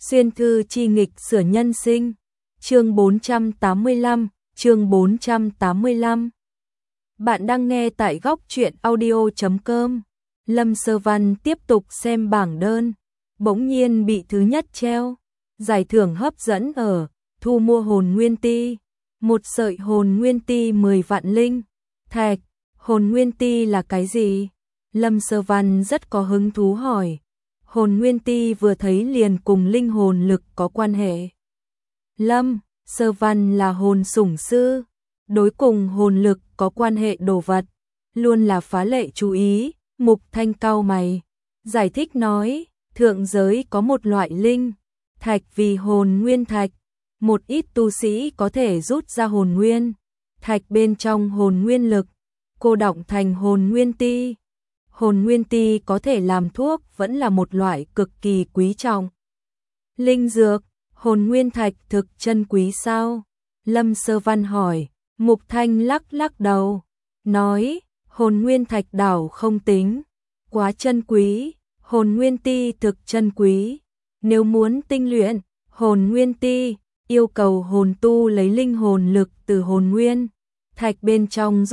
Xuyên thư chi nghịch sửa nhân sinh. Chương 485, chương 485. Bạn đang nghe tại góc truyện audio.com. Lâm Sơ Văn tiếp tục xem bảng đơn, bỗng nhiên bị thứ nhất treo. Giải thưởng hấp dẫn ở thu mua hồn nguyên ti. Một sợi hồn nguyên ti 10 vạn linh thạch. Hồn nguyên ti là cái gì? Lâm Sơ Văn rất có hứng thú hỏi. Hồn nguyên ti vừa thấy liền cùng linh hồn lực có quan hệ. Lâm Sơ Văn là hồn sủng sư, đối cùng hồn lực có quan hệ đồ vật, luôn là phá lệ chú ý. Mục Thanh cau mày, giải thích nói, thượng giới có một loại linh thạch vì hồn nguyên thạch, một ít tu sĩ có thể rút ra hồn nguyên thạch bên trong hồn nguyên lực, cô đọng thành hồn nguyên ti. Hồn nguyên ti có thể làm thuốc, vẫn là một loại cực kỳ quý trọng linh dược. Hồn nguyên thạch thực chân quý sao? Lâm Sơ Văn hỏi. Mục Thanh lắc lắc đầu, nói, hồn nguyên thạch đảo không tính quá chân quý, hồn nguyên ti thực chân quý. Nếu muốn tinh luyện hồn nguyên ti, yêu cầu hồn tu lấy linh hồn lực từ hồn nguyên thạch bên trong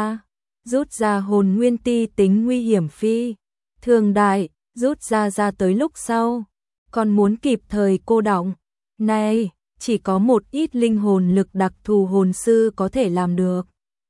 rút ra hồn nguyên ti tính nguy hiểm phi thường đại, rút ra tới lúc sau còn muốn kịp thời cô đọng. Này, chỉ có một ít linh hồn lực đặc thù hồn sư có thể làm được.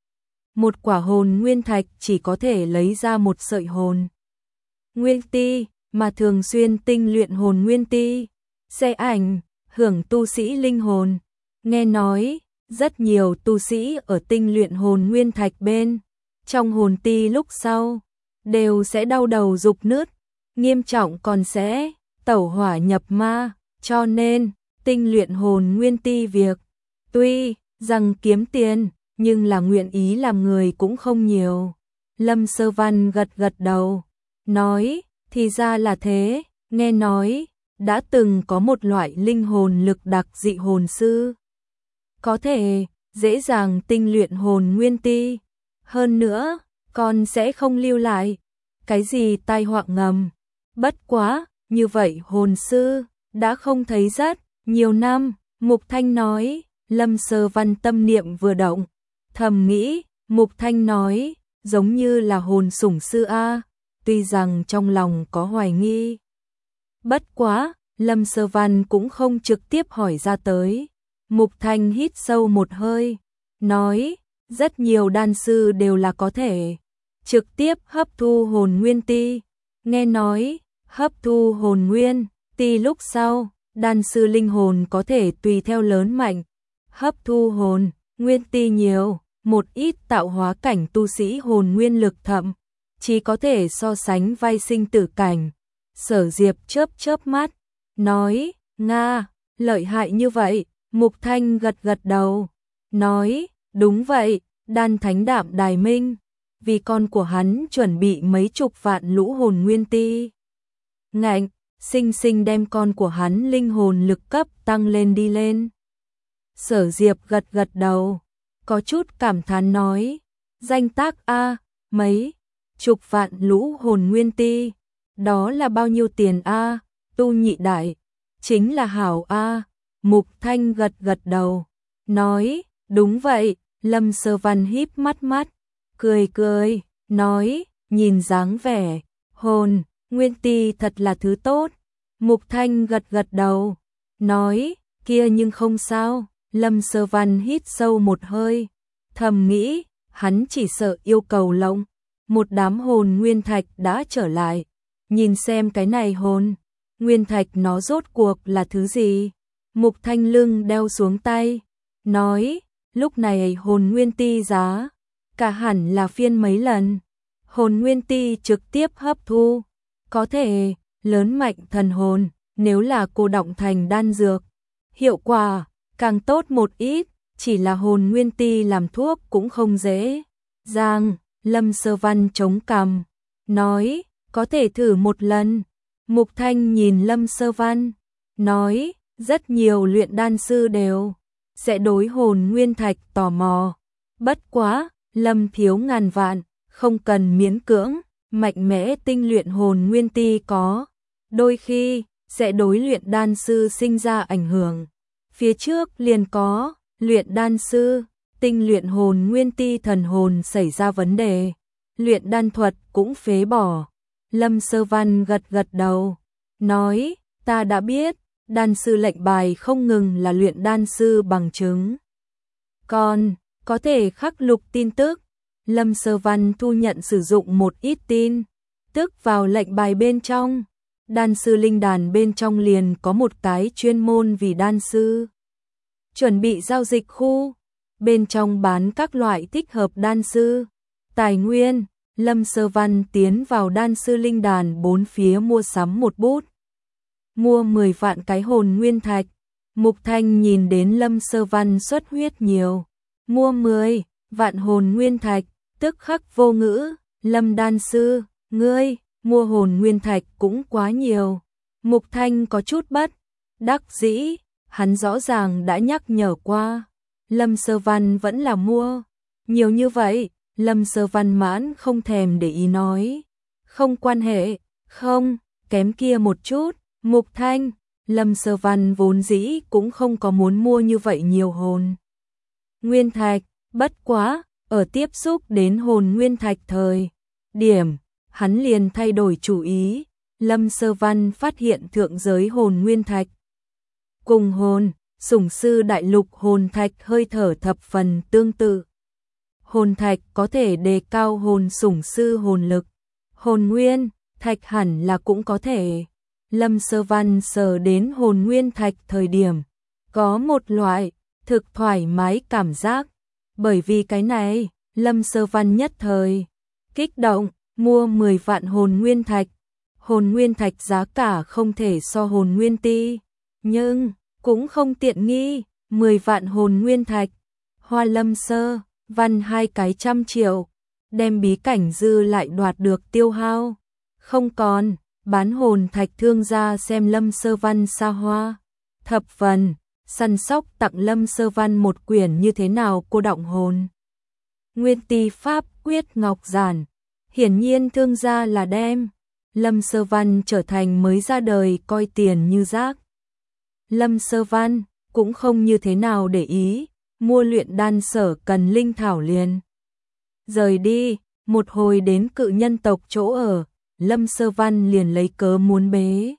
Một quả hồn nguyên thạch chỉ có thể lấy ra một sợi hồn nguyên ti, mà thường xuyên tinh luyện hồn nguyên ti sẽ ảnh hưởng tu sĩ linh hồn. Nghe nói, rất nhiều tu sĩ ở tinh luyện hồn nguyên thạch bên trong hồn ti lúc sau đều sẽ đau đầu rục nứt, nghiêm trọng còn sẽ tẩu hỏa nhập ma, cho nên tinh luyện hồn nguyên ti việc tuy rằng kiếm tiền, nhưng là nguyện ý làm người cũng không nhiều. Lâm Sơ Văn gật gật đầu, nói, thì ra là thế. Nghe nói đã từng có một loại linh hồn lực đặc dị hồn sư có thể dễ dàng tinh luyện hồn nguyên ti, hơn nữa còn sẽ không lưu lại cái gì tai họa ngầm. Bất quá, như vậy hồn sư đã không thấy rất nhiều năm. Mục Thanh nói. Lâm Sơ Văn tâm niệm vừa động, thầm nghĩ, Mục Thanh nói, giống như là hồn sủng sư a, tuy rằng trong lòng có hoài nghi. Bất quá, Lâm Sơ Văn cũng không trực tiếp hỏi ra tới. Mục Thanh hít sâu một hơi, nói, rất nhiều đan sư đều là có thể trực tiếp hấp thu hồn nguyên ti. Nghe nói, hấp thu hồn nguyên ti lúc sau, đan sư linh hồn có thể tùy theo lớn mạnh. Hấp thu hồn nguyên ti nhiều, một ít tạo hóa cảnh tu sĩ hồn nguyên lực thậm chỉ có thể so sánh vai sinh tử cảnh. Sở Diệp chớp mắt, nói, Nga, lợi hại như vậy. Mục Thanh gật đầu, nói, đúng vậy, Đan Thánh Đạm Đài Minh vì con của hắn chuẩn bị mấy chục vạn lũ hồn nguyên ti. Ngạnh, sinh đem con của hắn linh hồn lực cấp tăng lên đi lên. Sở Diệp gật đầu, có chút cảm thán nói, danh tác a, mấy chục vạn lũ hồn nguyên ti, đó là bao nhiêu tiền a? Tu nhị đại, chính là hảo a. Mục Thanh gật đầu, nói, đúng vậy. Lâm Sơ Văn híp mắt, cười, nói, nhìn dáng vẻ hồn nguyên ti thật là thứ tốt. Mục Thanh gật đầu, nói, kia nhưng không sao. Lâm Sơ Văn hít sâu một hơi, thầm nghĩ, hắn chỉ sợ yêu cầu lộng một đám hồn nguyên thạch đã trở lại, nhìn xem cái này hồn nguyên thạch nó rốt cuộc là thứ gì. Mục Thanh lưng đeo xuống tay, nói, lúc này hồn nguyên ti giá cả hẳn là phiên mấy lần. Hồn nguyên ti trực tiếp hấp thu có thể lớn mạnh thần hồn, nếu là cô đọng thành đan dược, hiệu quả càng tốt một ít. Chỉ là hồn nguyên ti làm thuốc cũng không dễ dàng. Lâm Sơ Văn chống cằm, nói, có thể thử một lần. Mục Thanh nhìn Lâm Sơ Văn, nói, rất nhiều luyện đan sư đều sẽ đối hồn nguyên thạch tò mò. Bất quá, Lâm thiếu ngàn vạn, không cần miễn cưỡng, mạnh mẽ tinh luyện hồn nguyên ti có đôi khi sẽ đối luyện đan sư sinh ra ảnh hưởng. Phía trước liền có luyện đan sư, tinh luyện hồn nguyên ti thần hồn xảy ra vấn đề, luyện đan thuật cũng phế bỏ. Lâm Sơ Văn gật gật đầu, nói, ta đã biết, đan sư lệnh bài không ngừng là luyện đan sư bằng chứng. Còn, có thể khắc lục tin tức. Lâm Sơ Văn thu nhận sử dụng một ít tin tức vào lệnh bài bên trong. Đan sư linh đàn bên trong liền có một cái chuyên môn vì đan sư. Chuẩn bị giao dịch khu, bên trong bán các loại thích hợp đan sư, tài nguyên. Lâm Sơ Văn tiến vào đan sư linh đàn bốn phía mua sắm một bút. Mua 10 vạn cái hồn nguyên thạch. Mục Thanh nhìn đến Lâm Sơ Văn xuất huyết nhiều. Mua 10 vạn hồn nguyên thạch, tức khắc vô ngữ. Lâm đan sư, ngươi, mua hồn nguyên thạch cũng quá nhiều. Mục Thanh có chút bất đắc dĩ, hắn rõ ràng đã nhắc nhở qua. Lâm Sơ Văn vẫn là mua. Nhiều như vậy, Lâm Sơ Văn mãn không thèm để ý nói. Không quan hệ, không, kém kia một chút. Mục Thanh, Lâm Sơ Văn vốn dĩ cũng không có muốn mua như vậy nhiều hồn nguyên thạch, bất quá, ở tiếp xúc đến hồn nguyên thạch thời điểm, hắn liền thay đổi chủ ý. Lâm Sơ Văn phát hiện thượng giới hồn nguyên thạch cùng hồn sủng sư đại lục hồn thạch hơi thở thập phần tương tự. Hồn thạch có thể đề cao hồn sủng sư hồn lực, hồn nguyên thạch hẳn là cũng có thể. Lâm Sơ Văn sờ đến hồn nguyên thạch thời điểm, có một loại thực thoải mái cảm giác. Bởi vì cái này, Lâm Sơ Văn nhất thời kích động, mua 10 vạn hồn nguyên thạch. Hồn nguyên thạch giá cả không thể so hồn nguyên ti, nhưng cũng không tiện nghi. 10 vạn hồn nguyên thạch, hoa Lâm Sơ Văn 2 cái trăm triệu, đem bí cảnh dư lại đoạt được tiêu hao. Không còn, bán hồn thạch thương gia xem Lâm Sơ Văn xa hoa. Thập phần, săn sóc tặng Lâm Sơ Văn một quyển như thế nào cô động hồn nguyên ti pháp quyết ngọc giản. Hiển nhiên thương gia là đem Lâm Sơ Văn trở thành mới ra đời coi tiền như rác. Lâm Sơ Văn cũng không như thế nào để ý, mua luyện đan sở cần linh thảo liền. Rời đi, một hồi đến cự nhân tộc chỗ ở, Lâm Sơ Văn liền lấy cớ muốn bế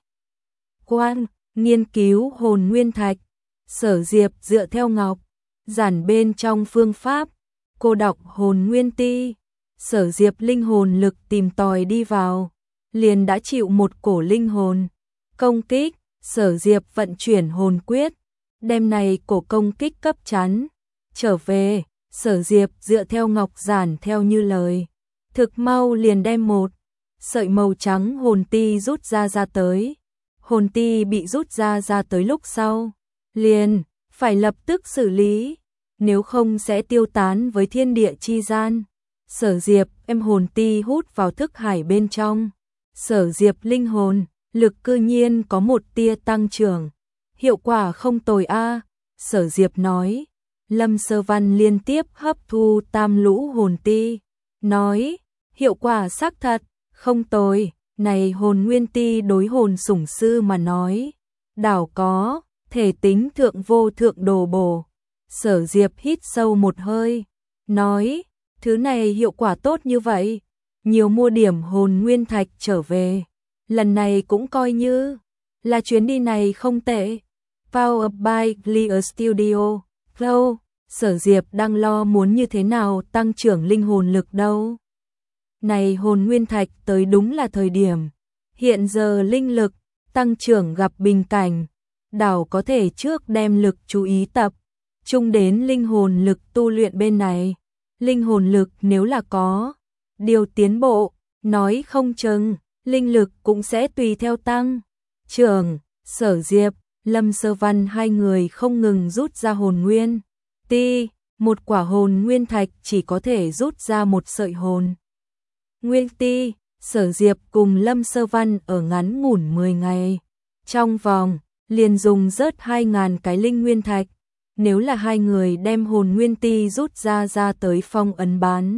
quan, nghiên cứu hồn nguyên thạch. Sở Diệp dựa theo ngọc giản bên trong phương pháp cô đọc hồn nguyên ti. Sở Diệp linh hồn lực tìm tòi đi vào, liền đã chịu một cổ linh hồn công kích. Sở Diệp vận chuyển hồn quyết, đem này cổ công kích cấp chắn trở về. Sở Diệp dựa theo ngọc giản theo như lời, thực mau liền đem một sợi màu trắng hồn ti rút ra tới. Hồn ti bị rút ra tới lúc sau, liền phải lập tức xử lý, nếu không sẽ tiêu tán với thiên địa chi gian. Sở Diệp em hồn ti hút vào thức hải bên trong. Sở Diệp linh hồn lực cư nhiên có một tia tăng trưởng, hiệu quả không tồi a. Sở Diệp nói. Lâm Sơ Văn liên tiếp hấp thu tam lũ hồn ti, nói, hiệu quả xác thật, không tồi. Này hồn nguyên ti đối hồn sủng sư mà nói, đảo có thể tính thượng vô thượng đồ bổ. Sở Diệp hít sâu một hơi, nói, thứ này hiệu quả tốt như vậy, nhiều mua điểm hồn nguyên thạch trở về. Lần này cũng coi như là chuyến đi này không tệ. Powered by Clear Studio. Flow, Sở Diệp đang lo muốn như thế nào tăng trưởng linh hồn lực đâu. Này hồn nguyên thạch tới đúng là thời điểm. Hiện giờ linh lực tăng trưởng gặp bình cảnh, đảo có thể trước đem lực chú ý tập trung đến linh hồn lực tu luyện bên này. Linh hồn lực nếu là có điều tiến bộ, nói không chừng linh lực cũng sẽ tùy theo tăng trưởng. Sở Diệp, Lâm Sơ Văn hai người không ngừng rút ra hồn nguyên ti. Một quả hồn nguyên thạch chỉ có thể rút ra một sợi hồn nguyên ti. Sở Diệp cùng Lâm Sơ Văn ở ngắn ngủn 10 ngày trong vòng liền dùng rớt 2.000 cái linh nguyên thạch. Nếu là hai người đem hồn nguyên ti rút ra tới phong ấn bán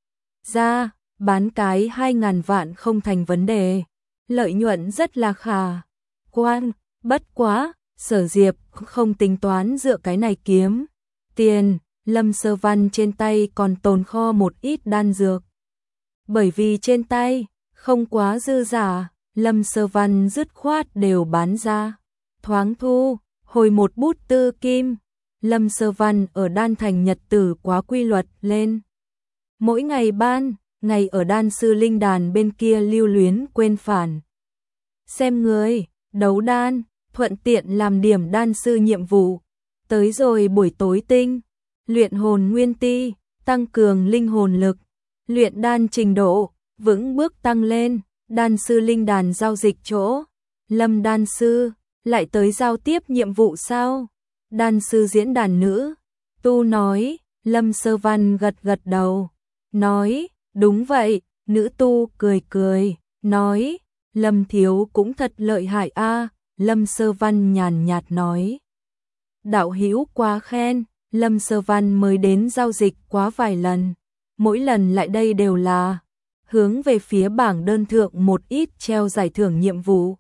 ra, bán cái 2.000 vạn không thành vấn đề, lợi nhuận rất là khả quan, bất quá, Sở Diệp không tính toán dựa cái này kiếm tiền, Lâm Sơ Văn trên tay còn tồn kho một ít đan dược. Bởi vì trên tay không quá dư giả, Lâm Sơ Văn dứt khoát đều bán ra, thoáng thu hồi một bút tư kim. Lâm Sơ Văn ở đan thành nhật tử quá quy luật lên. Mỗi ngày ban ngày ở đan sư linh đàn bên kia lưu luyến quên phản. Xem người, đấu đan, thuận tiện làm điểm đan sư nhiệm vụ. Tới rồi buổi tối tinh, luyện hồn nguyên ti, tăng cường linh hồn lực, luyện đan trình độ, vững bước tăng lên, đan sư linh đàn giao dịch chỗ. Lâm đan sư, lại tới giao tiếp nhiệm vụ sao? Đan sư diễn đàn nữ, tu nói, Lâm Sơ Văn gật gật đầu, nói, đúng vậy, nữ tu cười cười, nói, Lâm thiếu cũng thật lợi hại a. Lâm Sơ Văn nhàn nhạt nói. Đạo hữu quá khen, Lâm Sơ Văn mới đến giao dịch quá vài lần, mỗi lần lại đây đều là hướng về phía bảng đơn thượng một ít treo giải thưởng nhiệm vụ.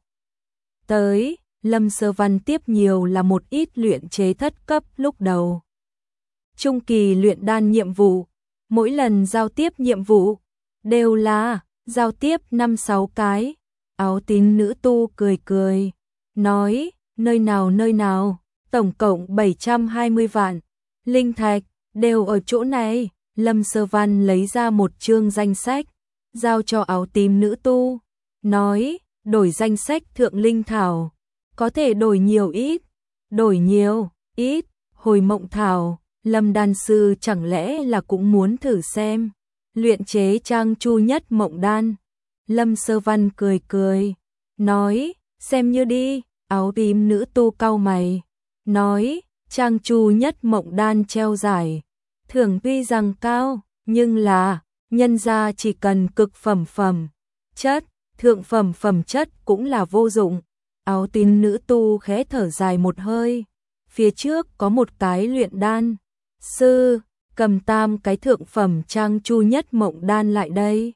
Tới, Lâm Sơ Văn tiếp nhiều là một ít luyện chế thất cấp lúc đầu. Trung kỳ luyện đan nhiệm vụ, mỗi lần giao tiếp nhiệm vụ, đều là giao tiếp 5-6 cái. Áo tím nữ tu cười cười, nói, nơi nào, tổng cộng 720 vạn. Linh thạch, đều ở chỗ này. Lâm Sơ Văn lấy ra một chương danh sách, giao cho áo tím nữ tu, nói, đổi danh sách thượng linh thảo, có thể đổi nhiều ít, đổi nhiều, ít, hồi mộng thảo. Lâm đan sư chẳng lẽ là cũng muốn thử xem, luyện chế trang chu nhất mộng đan. Lâm Sơ Văn cười cười, nói, xem như đi. Áo tím nữ tu cau mày, nói, trang chu nhất mộng đan treo giải, thưởng tuy rằng cao, nhưng là, nhân gia chỉ cần cực phẩm chất, thượng phẩm chất cũng là vô dụng. Áo tím nữ tu khẽ thở dài một hơi, phía trước có một cái luyện đan sư, cầm 3 cái thượng phẩm trang chu nhất mộng đan lại đây.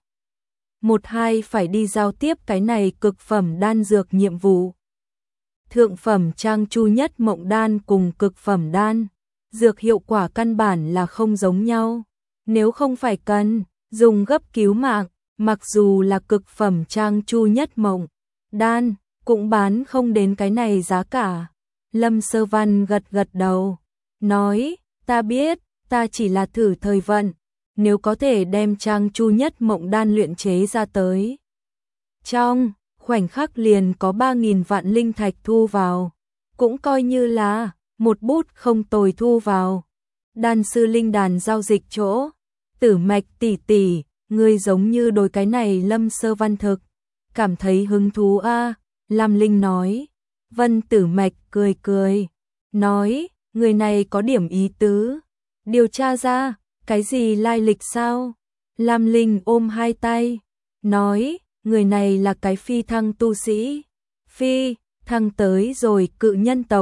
1-2 phải đi giao tiếp cái này cực phẩm đan dược nhiệm vụ. Thượng phẩm trang chu nhất mộng đan cùng cực phẩm đan dược hiệu quả căn bản là không giống nhau. Nếu không phải cần dùng gấp cứu mạng, mặc dù là cực phẩm trang chu nhất mộng đan cũng bán không đến cái này giá cả. Lâm Sơ Văn gật gật đầu, nói, ta biết, ta chỉ là thử thời vận, nếu có thể đem trang chu nhất mộng đan luyện chế ra tới. Trong khoảnh khắc liền có 3.000 vạn linh thạch thu vào, cũng coi như là một bút không tồi thu vào. Đan sư linh đàn giao dịch chỗ, Tử Mạch tỷ tỷ, ngươi giống như đối cái này Lâm Sơ Văn thực cảm thấy hứng thú a. Lam Linh nói. Vân Tử Mạch cười cười, nói, người này có điểm ý tứ, điều tra ra cái gì lai lịch sao? Lam Linh ôm hai tay, nói, người này là cái phi thăng tu sĩ, phi thăng tới rồi cự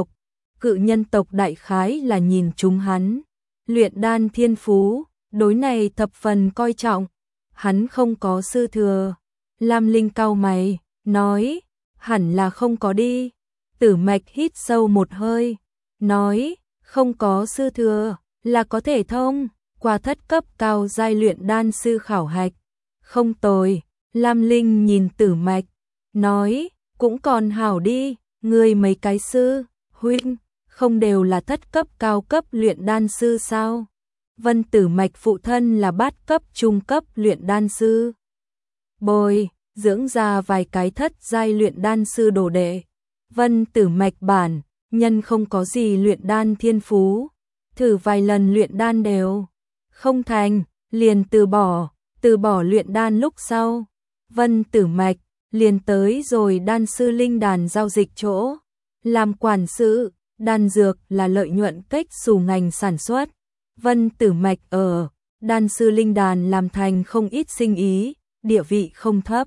nhân tộc đại khái là nhìn chúng hắn, luyện đan thiên phú, đối này thập phần coi trọng, hắn không có sư thừa. Lam Linh cau mày, nói, hẳn là không có đi. Tử Mạch hít sâu một hơi, nói, không có sư thừa, là có thể thông qua thất cấp cao giai luyện đan sư khảo hạch. Không tồi. Lam Linh nhìn Tử Mạch, nói, cũng còn hảo đi, người mấy cái sư huynh không đều là thất cấp cao cấp luyện đan sư sao? Vân Tử Mạch phụ thân là bát cấp trung cấp luyện đan sư, bồi dưỡng ra vài cái thất giai luyện đan sư đồ đệ. Vân Tử Mạch bản nhân không có gì luyện đan thiên phú, thử vài lần luyện đan đều không thành, liền từ bỏ luyện đan. Lúc sau Vân Tử Mạch liền tới rồi đan sư linh đàn giao dịch chỗ, làm quản sự. Đan dược là lợi nhuận cách xù ngành sản xuất. Vân Tử Mạch ở đan sư linh đàn làm thành không ít sinh ý, địa vị không thấp.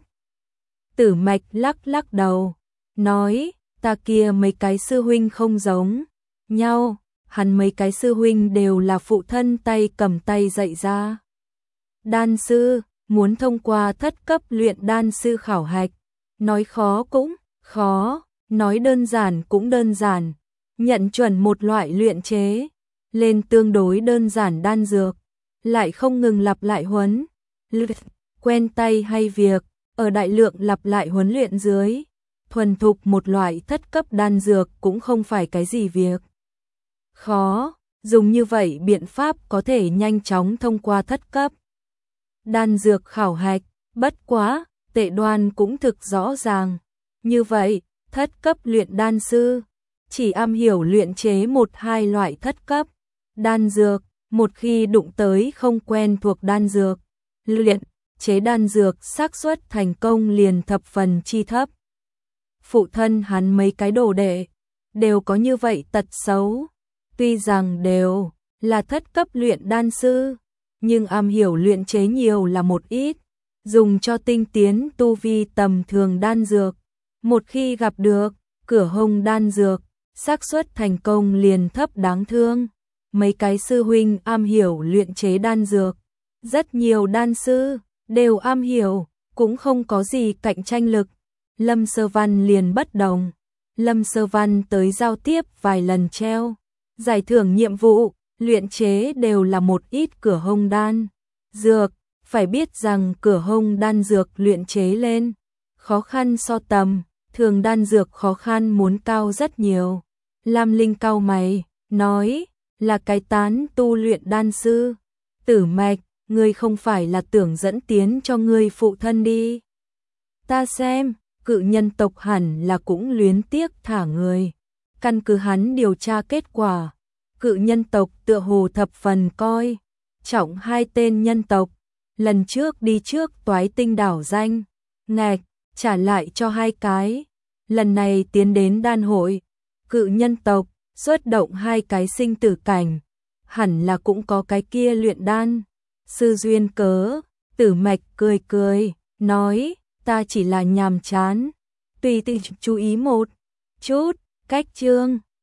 Tử Mạch lắc lắc đầu, nói, ta kia mấy cái sư huynh không giống nhau, hắn mấy cái sư huynh đều là phụ thân tay cầm tay dạy ra. Đan sư, muốn thông qua thất cấp luyện đan sư khảo hạch, nói khó cũng khó, Nói đơn giản cũng đơn giản, nhận chuẩn một loại luyện chế lên tương đối đơn giản đan dược, lại không ngừng lặp lại huấn quen tay hay việc, ở đại lượng lặp lại huấn luyện dưới, thuần thục một loại thất cấp đan dược cũng không phải cái gì việc khó, dùng như vậy biện pháp có thể nhanh chóng thông qua thất cấp đan dược khảo hạch, bất quá, Tệ Đoan cũng thực rõ ràng. Như vậy, thất cấp luyện đan sư chỉ am hiểu luyện chế một hai loại thất cấp đan dược, một khi đụng tới không quen thuộc đan dược, luyện chế đan dược xác suất thành công liền thập phần chi thấp. Phụ thân hắn mấy cái đồ đệ đều có như vậy tật xấu, tuy rằng đều là thất cấp luyện đan sư, nhưng am hiểu luyện chế nhiều là một ít, dùng cho tinh tiến tu vi tầm thường đan dược, một khi gặp được cửa hông đan dược, xác suất thành công liền thấp đáng thương. Mấy cái sư huynh am hiểu luyện chế đan dược, rất nhiều đan sư đều am hiểu, cũng không có gì cạnh tranh lực. Lâm Sơ Văn liền bất đồng. Lâm Sơ Văn tới giao tiếp vài lần treo giải thưởng nhiệm vụ, luyện chế đều là một ít cửa hông đan dược, phải biết rằng cửa hông đan dược luyện chế lên khó khăn so tầm thường đan dược khó khăn muốn cao rất nhiều. Lam Linh cau mày, nói, là cái tán tu luyện đan sư. Tử Mạch, ngươi không phải là tưởng dẫn tiến cho ngươi phụ thân đi. Ta xem, cự nhân tộc hẳn là cũng luyến tiếc thả người. Căn cứ hắn điều tra kết quả, cự nhân tộc tựa hồ thập phần coi trọng hai tên nhân tộc. Lần trước đi trước Toái Tinh đảo danh ngạch, trả lại cho hai cái. Lần này tiến đến đan hội, cự nhân tộc xuất động hai cái sinh tử cảnh, hẳn là cũng có cái kia luyện đan sư duyên cớ. Tử Mạch cười cười, nói, ta chỉ là nhàm chán, tùy tiện chú ý một chút, cách chương.